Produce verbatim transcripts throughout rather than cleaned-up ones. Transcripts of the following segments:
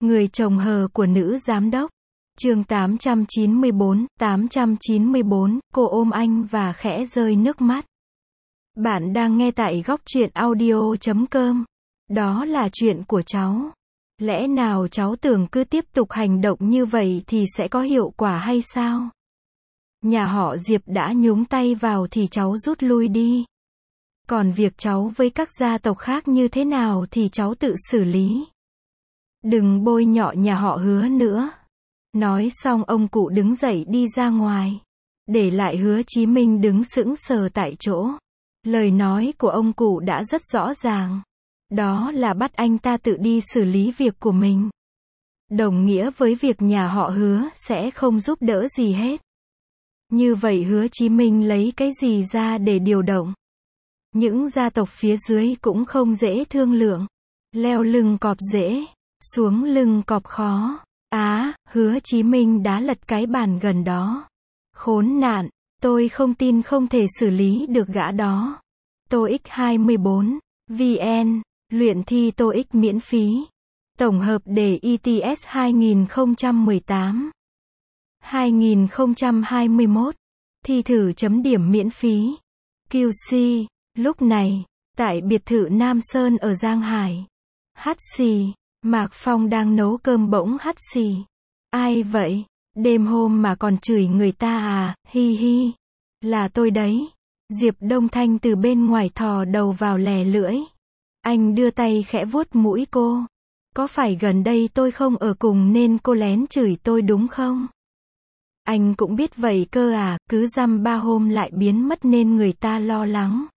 Người chồng hờ của nữ giám đốc. Chương tám trăm chín mươi bốn, tám trăm chín mươi bốn, cô ôm anh và khẽ rơi nước mắt. Bạn đang nghe tại góc truyện audio chấm com. Đó là chuyện của cháu. Lẽ nào cháu tưởng cứ tiếp tục hành động như vậy thì sẽ có hiệu quả hay sao? Nhà họ Diệp đã nhúng tay vào thì cháu rút lui đi. Còn việc cháu với các gia tộc khác như thế nào thì cháu tự xử lý. Đừng bôi nhọ nhà họ Hứa nữa. Nói xong ông cụ đứng dậy đi ra ngoài. Để lại Hứa Chí Minh đứng sững sờ tại chỗ. Lời nói của ông cụ đã rất rõ ràng. Đó là bắt anh ta tự đi xử lý việc của mình. Đồng nghĩa với việc nhà họ Hứa sẽ không giúp đỡ gì hết. Như vậy Hứa Chí Minh lấy cái gì ra để điều động? Những gia tộc phía dưới cũng không dễ thương lượng. Leo lưng cọp dễ, xuống lưng cọp khó. Á, à, Hứa Chí Minh đá lật cái bàn gần đó. Khốn nạn, tôi không tin không thể xử lý được gã đó. TOEIC hai mươi bốn, vê en, luyện thi TOEIC miễn phí. Tổng hợp đề i ti ét hai không một tám, hai không hai mốt, thi thử chấm điểm miễn phí. quy xê, lúc này, tại biệt thự Nam Sơn ở Giang Hải. Hắt xì, Mạc Phong đang nấu cơm bỗng hắt xì. Ai vậy? Đêm hôm mà còn chửi người ta à, hi hi. Là tôi đấy. Diệp Đông Thanh từ bên ngoài thò đầu vào lè lưỡi. Anh đưa tay khẽ vuốt mũi cô. Có phải gần đây tôi không ở cùng nên cô lén chửi tôi đúng không? Anh cũng biết vậy cơ à, cứ dăm ba hôm lại biến mất nên người ta lo lắng.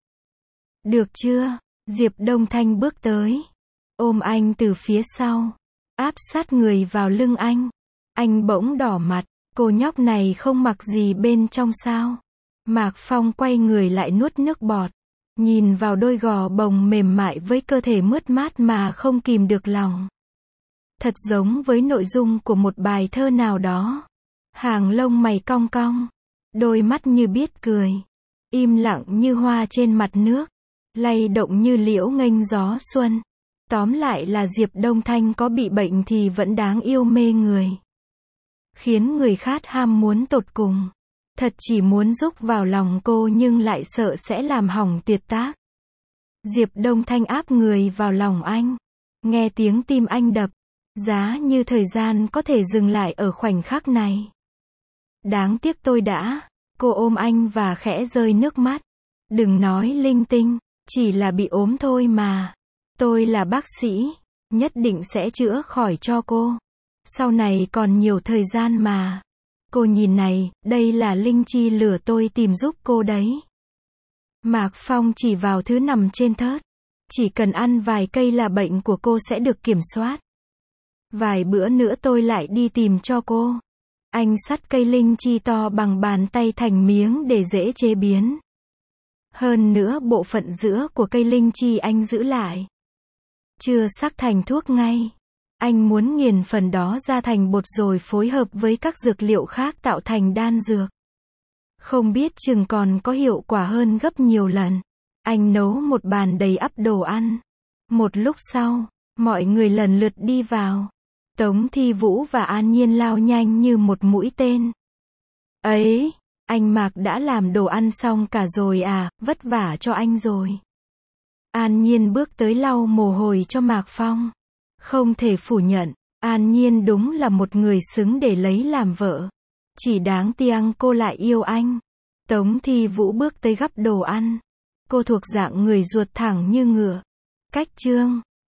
Được chưa? Diệp Đông Thanh bước tới. Ôm anh từ phía sau. Áp sát người vào lưng anh. Anh bỗng đỏ mặt. Cô nhóc này không mặc gì bên trong sao? Mạc Phong quay người lại nuốt nước bọt. Nhìn vào đôi gò bồng mềm mại với cơ thể mướt mát mà không kìm được lòng. Thật giống với nội dung của một bài thơ nào đó. Hàng lông mày cong cong. Đôi mắt như biết cười. Im lặng như hoa trên mặt nước. Lay động như liễu nghênh gió xuân. Tóm lại là Diệp Đông Thanh có bị bệnh thì vẫn đáng yêu mê người. Khiến người khát ham muốn tột cùng. Thật chỉ muốn rúc vào lòng cô nhưng lại sợ sẽ làm hỏng tuyệt tác. Diệp Đông Thanh áp người vào lòng anh. Nghe tiếng tim anh đập. Giá như thời gian có thể dừng lại ở khoảnh khắc này. Đáng tiếc tôi đã. Cô ôm anh và khẽ rơi nước mắt. Đừng nói linh tinh. Chỉ là bị ốm thôi mà. Tôi là bác sĩ. Nhất định sẽ chữa khỏi cho cô. Sau này còn nhiều thời gian mà. Cô nhìn này, đây là linh chi lửa tôi tìm giúp cô đấy. Mạc Phong chỉ vào thứ nằm trên thớt. Chỉ cần ăn vài cây là bệnh của cô sẽ được kiểm soát. Vài bữa nữa tôi lại đi tìm cho cô. Anh sắt cây linh chi to bằng bàn tay thành miếng để dễ chế biến. Hơn nữa bộ phận giữa của cây linh chi anh giữ lại. Chưa sắc thành thuốc ngay. Anh muốn nghiền phần đó ra thành bột rồi phối hợp với các dược liệu khác tạo thành đan dược. Không biết chừng còn có hiệu quả hơn gấp nhiều lần. Anh nấu một bàn đầy ắp đồ ăn. Một lúc sau, mọi người lần lượt đi vào. Tống Thi Vũ và An Nhiên lao nhanh như một mũi tên. Ấy, anh Mạc đã làm đồ ăn xong cả rồi à, vất vả cho anh rồi. An Nhiên bước tới lau mồ hôi cho Mạc Phong. Không thể phủ nhận, An Nhiên đúng là một người xứng để lấy làm vợ. Chỉ đáng tiếc cô lại yêu anh. Tống Thi Vũ bước tới gắp đồ ăn. Cô thuộc dạng người ruột thẳng như ngựa. Cách chương